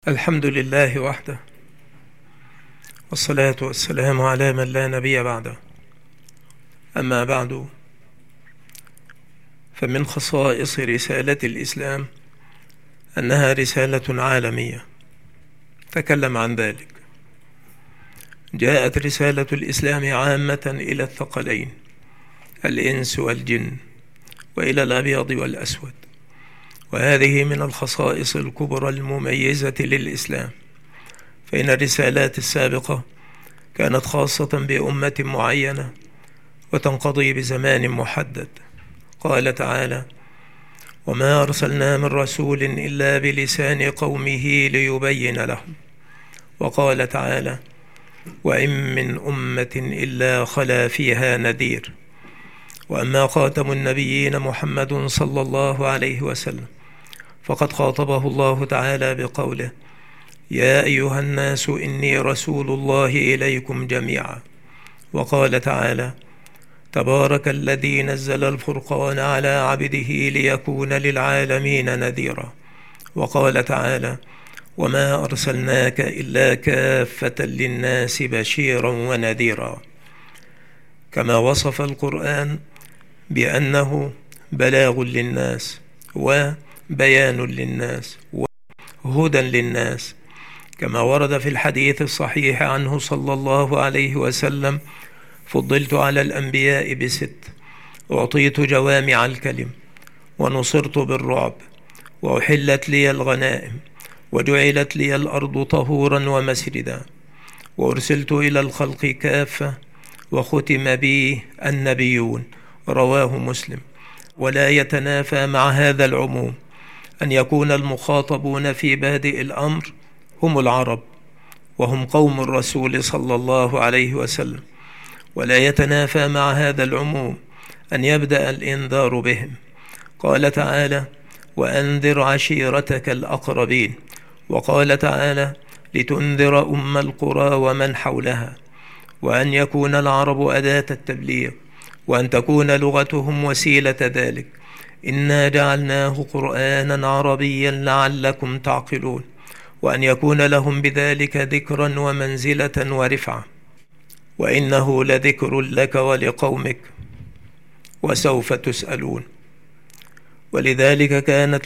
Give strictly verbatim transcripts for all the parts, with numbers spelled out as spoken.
الحمد لله وحده، والصلاة والسلام على من لا نبي بعده. أما بعد، فمن خصائص رسالة الإسلام أنها رسالة عالمية. تكلم عن ذلك. جاءت رسالة الإسلام عامة إلى الثقلين، الإنس والجن، وإلى الأبيض والأسود، وهذه من الخصائص الكبرى المميزة للإسلام، فإن الرسالات السابقة كانت خاصة بأمة معينة وتنقضي بزمان محدد. قال تعالى: وما أرسلنا من رسول إلا بلسان قومه ليبين لهم. وقال تعالى: وإن من أمة إلا خلا فيها نذير. وأما خاتم النبيين محمد صلى الله عليه وسلم فقد خاطبه الله تعالى بقوله: يا أيها الناس إني رسول الله إليكم جميعا. وقال تعالى: تبارك الذي نزل الفرقان على عبده ليكون للعالمين نذيرا. وقال تعالى: وما أرسلناك إلا كافة للناس بشيرا ونذيرا. كما وصف القرآن بأنه بلاغ للناس وبيان للناس وهدى للناس، كما ورد في الحديث الصحيح عنه صلى الله عليه وسلم: فضلت على الأنبياء بست، أعطيت جوامع الكلم، ونصرت بالرعب، وأحلت لي الغنائم، وجعلت لي الأرض طهورا ومسجدا، وأرسلت إلى الخلق كافة، وختم بي النبيون. رواه مسلم. ولا يتنافى مع هذا العموم أن يكون المخاطبون في بادئ الأمر هم العرب، وهم قوم الرسول صلى الله عليه وسلم. ولا يتنافى مع هذا العموم أن يبدأ الإنذار بهم. قال تعالى: وأنذر عشيرتك الأقربين. وقال تعالى: لتنذر أم القرى ومن حولها. وأن يكون العرب أداة التبليغ، وأن تكون لغتهم وسيلة ذلك. إنا جعلناه قرآنا عربيا لعلكم تعقلون. وأن يكون لهم بذلك ذكرا ومنزلة ورفعة. وإنه لذكر لك ولقومك وسوف تسألون. ولذلك كانت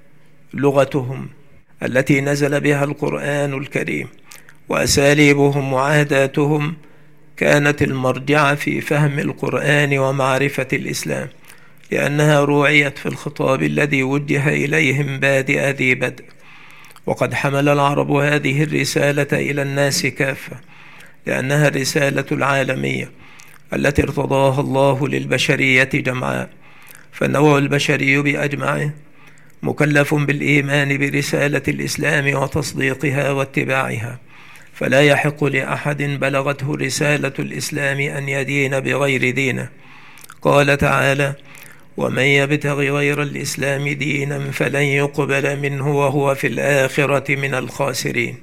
لغتهم التي نزل بها القرآن الكريم وأساليبهم وعاداتهم كانت المرجع في فهم القرآن ومعرفة الإسلام، لأنها روعيت في الخطاب الذي وجه إليهم بادئ ذي بدء. وقد حمل العرب هذه الرسالة إلى الناس كافة، لأنها الرسالة العالمية التي ارتضاها الله للبشرية جمعاء، فالنوع البشري بأجمعه مكلف بالإيمان برسالة الإسلام وتصديقها واتباعها، فلا يحق لأحد بلغته رسالة الإسلام أن يدين بغير دينه. قال تعالى: ومن يبتغ غير الإسلام دينا فلن يقبل منه وهو في الآخرة من الخاسرين.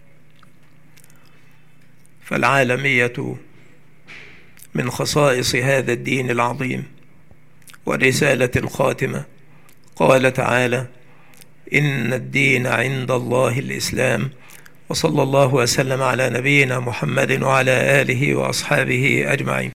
فالعالمية من خصائص هذا الدين العظيم والرسالة الخاتمة. قال تعالى: إن الدين عند الله الإسلام. وصلى الله وسلم على نبينا محمد وعلى آله وأصحابه أجمعين.